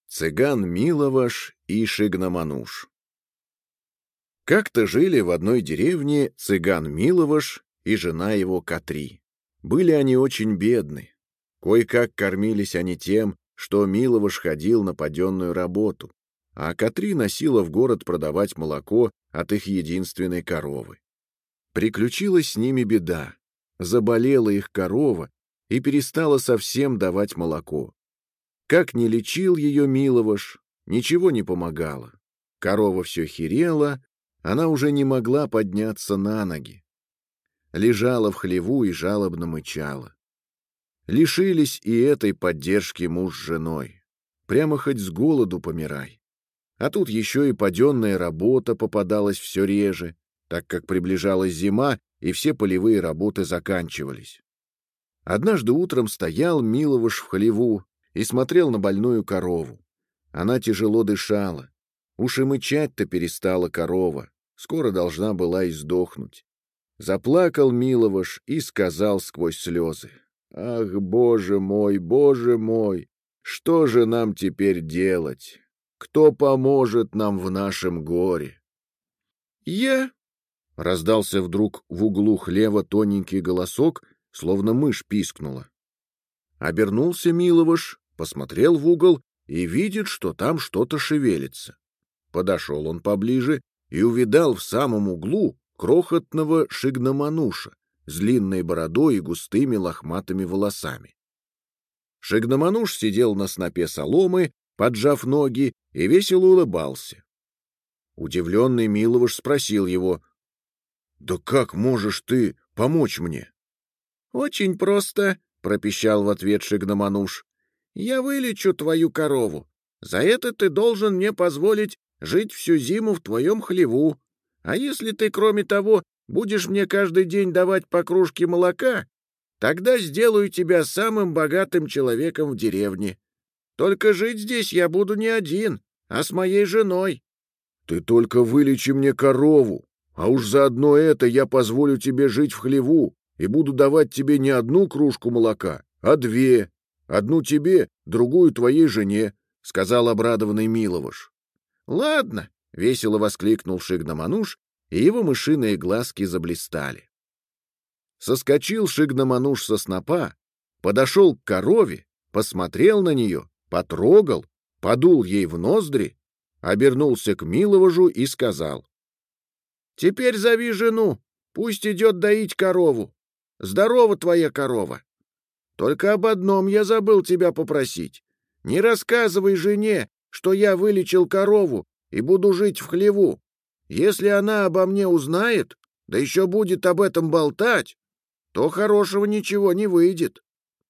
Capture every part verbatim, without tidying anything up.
Цыган Миловаш и Шигна-Мануш. Как-то жили в одной деревне цыган Миловаш и жена его Катри. Были они очень бедны. Кое-как кормились они тем, что Миловаш ходил на паденную работу, а Катри носила в город продавать молоко от их единственной коровы. Приключилась с ними беда. Заболела их корова и перестала совсем давать молоко. Как ни лечил ее Миловаш, ничего не помогало. Корова все херела, она уже не могла подняться на ноги. Лежала в хлеву и жалобно мычала. Лишились и этой поддержки муж с женой. Прямо хоть с голоду помирай. А тут еще и паденная работа попадалась все реже, так как приближалась зима, и все полевые работы заканчивались. Однажды утром стоял Миловаш в хлеву и смотрел на больную корову. Она тяжело дышала. Уж и мычать-то перестала корова, скоро должна была и сдохнуть. Заплакал Миловаш и сказал сквозь слезы: «Ах, Боже мой, Боже мой, что же нам теперь делать? Кто поможет нам в нашем горе?» «Я?» — раздался вдруг в углу хлева тоненький голосок, словно мышь пискнула. Обернулся Миловаш, посмотрел в угол и видит, что там что-то шевелится. Подошел он поближе и увидал в самом углу крохотного Шигна-Мануша с длинной бородой и густыми лохматыми волосами. Шигна-Мануш сидел на снопе соломы, поджав ноги, и весело улыбался. Удивленный Миловаш спросил его: «Да как можешь ты помочь мне?» «Очень просто», — пропищал в ответ Шигна-Мануш. «Я вылечу твою корову. За это ты должен мне позволить жить всю зиму в твоем хлеву. А если ты, кроме того, будешь мне каждый день давать по кружке молока, тогда сделаю тебя самым богатым человеком в деревне. Только жить здесь я буду не один, а с моей женой». «Ты только вылечи мне корову, а уж заодно это я позволю тебе жить в хлеву и буду давать тебе не одну кружку молока, а две. Одну тебе, другую твоей жене», — сказал обрадованный Миловаш. «Ладно», — весело воскликнул Шигна-Мануш, и его мышиные глазки заблистали. Соскочил Шигна-Мануш со снопа, подошел к корове, посмотрел на нее, потрогал, подул ей в ноздри, обернулся к Миловажу и сказал: «Теперь зови жену, пусть идет доить корову. Здорова твоя корова. Только об одном я забыл тебя попросить. Не рассказывай жене, что я вылечил корову и буду жить в хлеву. Если она обо мне узнает, да еще будет об этом болтать, то хорошего ничего не выйдет».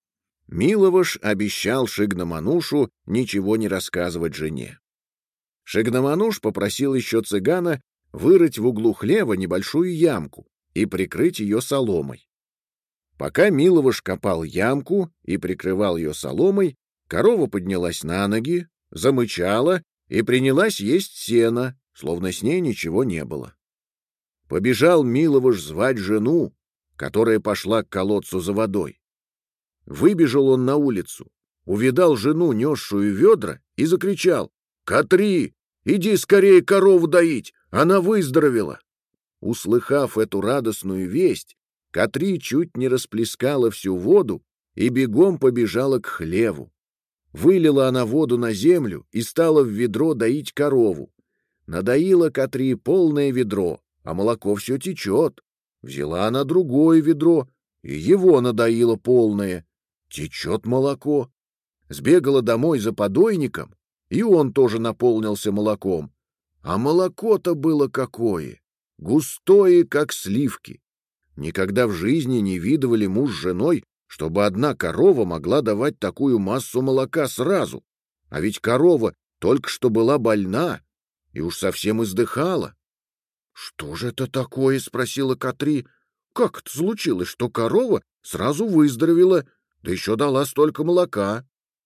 Миловаш обещал Шигна-Манушу ничего не рассказывать жене. Шигна-Мануш попросил еще цыгана вырыть в углу хлева небольшую ямку и прикрыть ее соломой. Пока Миловаш копал ямку и прикрывал ее соломой, корова поднялась на ноги, замычала и принялась есть сено, словно с ней ничего не было. Побежал Миловаш звать жену, которая пошла к колодцу за водой. Выбежал он на улицу, увидал жену, несшую ведра, и закричал: «Катри, иди скорее корову доить, она выздоровела!» Услыхав эту радостную весть, Катри чуть не расплескала всю воду и бегом побежала к хлеву. Вылила она воду на землю и стала в ведро доить корову. Надоила Катри полное ведро, а молоко все течет. Взяла она другое ведро, и его надоило полное. Течет молоко. Сбегала домой за подойником, и он тоже наполнился молоком. А молоко-то было какое! Густое, как сливки. Никогда в жизни не видывали муж с женой, чтобы одна корова могла давать такую массу молока сразу. А ведь корова только что была больна и уж совсем издыхала. «Что же это такое?» — спросила Катри. «Как это случилось, что корова сразу выздоровела, да еще дала столько молока?»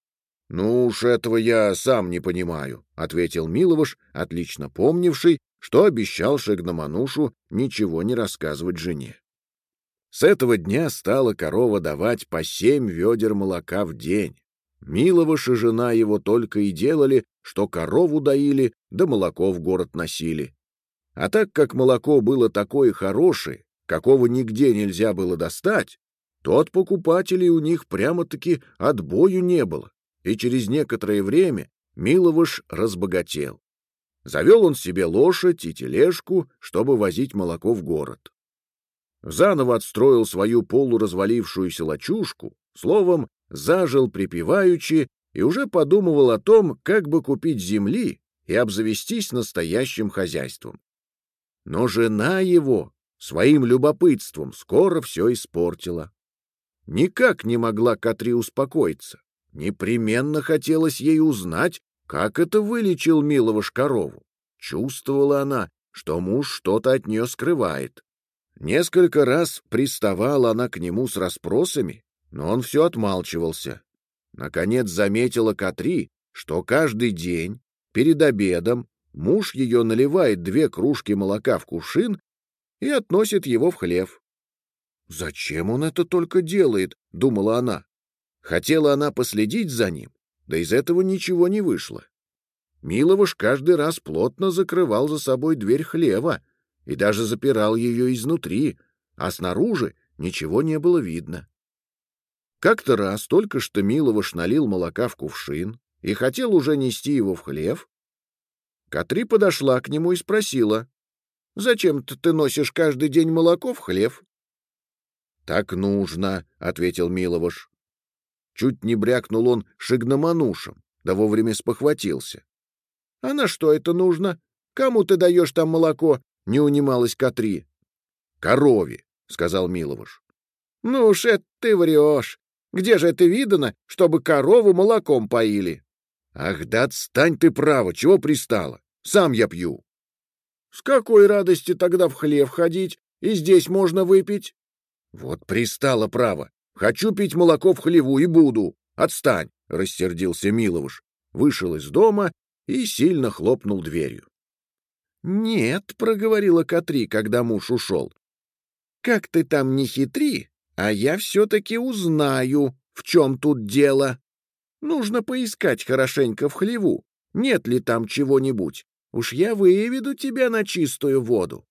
«Ну уж этого я сам не понимаю», — ответил Миловаш, отлично помнивший, что обещал Шигна-Манушу ничего не рассказывать жене. С этого дня стала корова давать по семь ведер молока в день. Миловош и жена его только и делали, что корову доили, да молоко в город носили. А так как молоко было такое хорошее, какого нигде нельзя было достать, то от покупателей у них прямо-таки отбою не было, и через некоторое время Миловош разбогател. Завел он себе лошадь и тележку, чтобы возить молоко в город. Заново отстроил свою полуразвалившуюся лачужку, словом, зажил припеваючи и уже подумывал о том, как бы купить земли и обзавестись настоящим хозяйством. Но жена его своим любопытством скоро все испортила. Никак не могла Катри успокоиться. Непременно хотелось ей узнать, как это вылечил Миловош корову. Чувствовала она, что муж что-то от нее скрывает. Несколько раз приставала она к нему с расспросами, но он все отмалчивался. Наконец заметила Катри, что каждый день перед обедом муж ее наливает две кружки молока в кувшин и относит его в хлев. «Зачем он это только делает?» — думала она. Хотела она последить за ним, да из этого ничего не вышло. Миловош каждый раз плотно закрывал за собой дверь хлева и даже запирал ее изнутри, а снаружи ничего не было видно. Как-то раз только что Миловош налил молока в кувшин и хотел уже нести его в хлев. Катри подошла к нему и спросила: «Зачем ты носишь каждый день молоко в хлев?» «Так нужно», — ответил Миловош. Чуть не брякнул он шигноманушем, да вовремя спохватился. «А на что это нужно? Кому ты даешь там молоко?» — не унималась Катри. «Корове», — сказал Миловош. «Ну уж это ты врешь. Где же это видано, чтобы корову молоком поили?» «Ах да отстань ты, право, чего пристала? Сам я пью». «С какой радости тогда в хлев ходить, и здесь можно выпить?» «Вот пристала, право. Хочу пить молоко в хлеву и буду. Отстань», — рассердился Миловош, вышел из дома и сильно хлопнул дверью. «Нет», — проговорила Катри, когда муж ушел. «Как ты там не хитри, а я все-таки узнаю, в чем тут дело. Нужно поискать хорошенько в хлеву, нет ли там чего-нибудь. Уж я выведу тебя на чистую воду».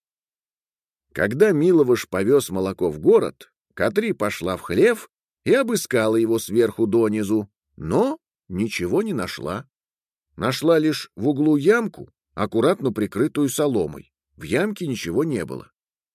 Когда Миловош повез молоко в город, Катри пошла в хлев и обыскала его сверху донизу, но ничего не нашла. Нашла лишь в углу ямку, аккуратно прикрытую соломой. В ямке ничего не было.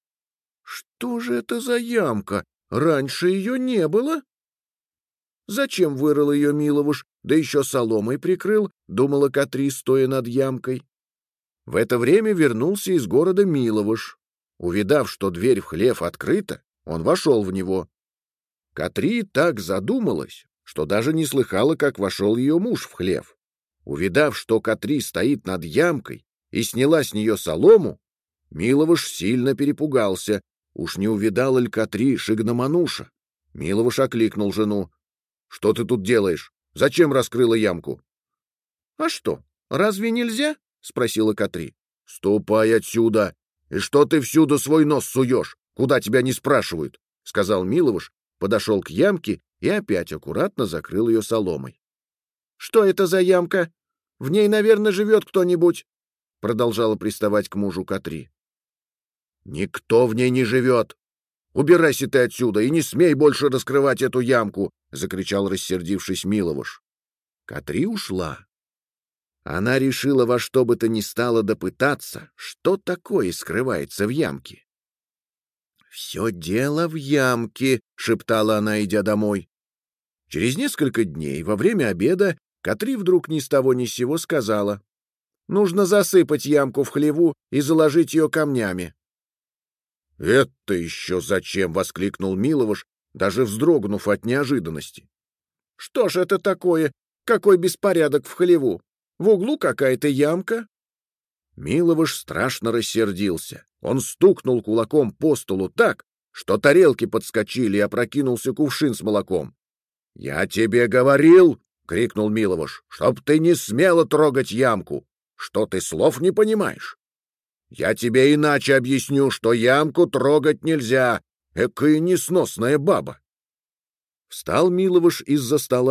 «Что же это за ямка? Раньше ее не было?» «Зачем вырыл ее Миловош, да еще соломой прикрыл?» — думала Катри, стоя над ямкой. В это время вернулся из города Миловош. Увидав, что дверь в хлев открыта, он вошел в него. Катри так задумалась, что даже не слыхала, как вошел ее муж в хлев. Увидав, что Катри стоит над ямкой и сняла с нее солому, Миловош сильно перепугался. Уж не увидала ли Катри шигномануша? Миловош окликнул жену. «Что ты тут делаешь? Зачем раскрыла ямку?» «А что, разве нельзя?» — спросила Катри. «Ступай отсюда! И что ты всюду свой нос суешь? Куда тебя не спрашивают?» — сказал Миловош, подошел к ямке и опять аккуратно закрыл ее соломой. «Что это за ямка? В ней, наверное, живет кто-нибудь», — продолжала приставать к мужу Катри. «Никто в ней не живет. Убирайся ты отсюда и не смей больше раскрывать эту ямку!» — закричал, рассердившись, Миловош. Катри ушла. Она решила во что бы то ни стало допытаться, что такое скрывается в ямке. «Все дело в ямке», — шептала она, идя домой. Через несколько дней, во время обеда, Катри вдруг ни с того ни с сего сказала: «Нужно засыпать ямку в хлеву и заложить ее камнями». «Это еще зачем?» — воскликнул Миловош, даже вздрогнув от неожиданности. «Что ж это такое? Какой беспорядок в хлеву? В углу какая-то ямка». Миловош страшно рассердился. Он стукнул кулаком по столу так, что тарелки подскочили и опрокинулся кувшин с молоком. «Я тебе говорил!» — крикнул Миловош, — «чтоб ты не смела трогать ямку! Что ты слов не понимаешь? Я тебе иначе объясню, что ямку трогать нельзя! Экая несносная баба!» Встал Миловош из-за стола,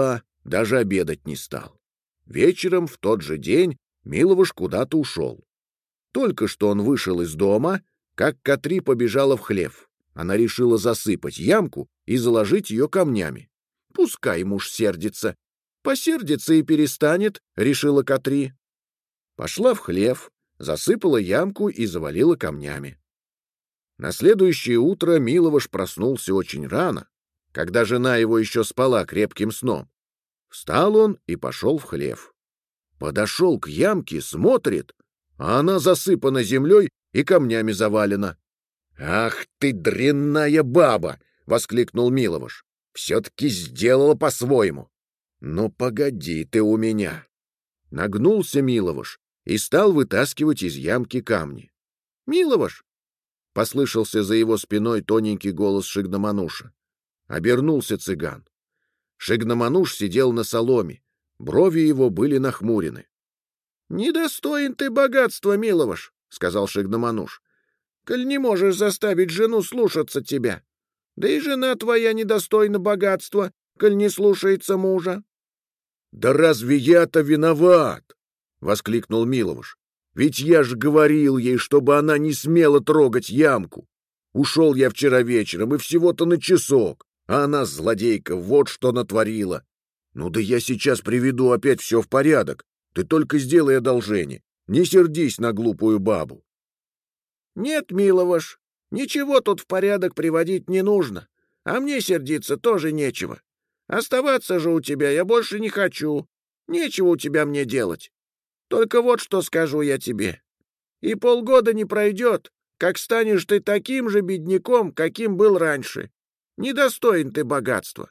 даже обедать не стал. Вечером в тот же день Миловош куда-то ушел. Только что он вышел из дома, как Катри побежала в хлев. Она решила засыпать ямку и заложить ее камнями. Пускай муж сердится. Посердится и перестанет, решила Катри. Пошла в хлев, засыпала ямку и завалила камнями. На следующее утро Миловош проснулся очень рано, когда жена его еще спала крепким сном. Встал он и пошел в хлев. Подошел к ямке, смотрит, а она засыпана землей и камнями завалена. — Ах ты, дрянная баба! — воскликнул Миловош. — Все-таки сделала по-своему. — Ну, погоди ты у меня. Нагнулся Миловош и стал вытаскивать из ямки камни. — Миловош! — послышался за его спиной тоненький голос Шигна-Мануша. Обернулся цыган. Шигна-Мануш сидел на соломе, брови его были нахмурены. — Недостоин ты богатства, Миловош, — сказал Шигна-Мануш, — коль не можешь заставить жену слушаться тебя. Да и жена твоя недостойна богатства, коль не слушается мужа. — Да разве я-то виноват? — воскликнул Миловош. — Ведь я же говорил ей, чтобы она не смела трогать ямку. Ушел я вчера вечером и всего-то на часок, а она, злодейка, вот что натворила. Ну да я сейчас приведу опять все в порядок. Ты только сделай одолжение, не сердись на глупую бабу. — Нет, Миловош, ничего тут в порядок приводить не нужно, а мне сердиться тоже нечего. Оставаться же у тебя я больше не хочу, нечего у тебя мне делать. Только вот что скажу я тебе. И полгода не пройдет, как станешь ты таким же бедняком, каким был раньше. Недостоин ты богатства.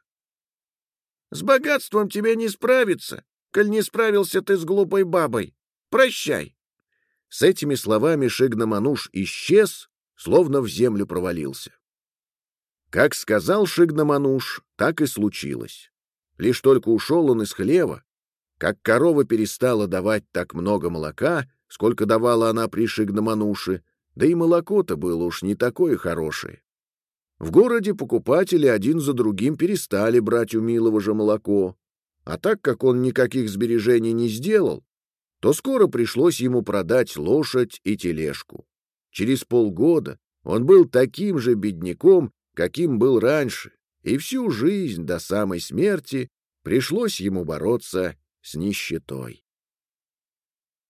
С богатством тебе не справиться, коль не справился ты с глупой бабой. Прощай. С этими словами Шигна-Мануш исчез, словно в землю провалился. Как сказал Шигна-Мануш, так и случилось. Лишь только ушел он из хлева, как корова перестала давать так много молока, сколько давала она при Шигна-Мануше, да и молоко-то было уж не такое хорошее. В городе покупатели один за другим перестали брать у Миловожа молоко, а так как он никаких сбережений не сделал, то скоро пришлось ему продать лошадь и тележку. Через полгода он был таким же бедняком, каким был раньше, и всю жизнь до самой смерти пришлось ему бороться с нищетой.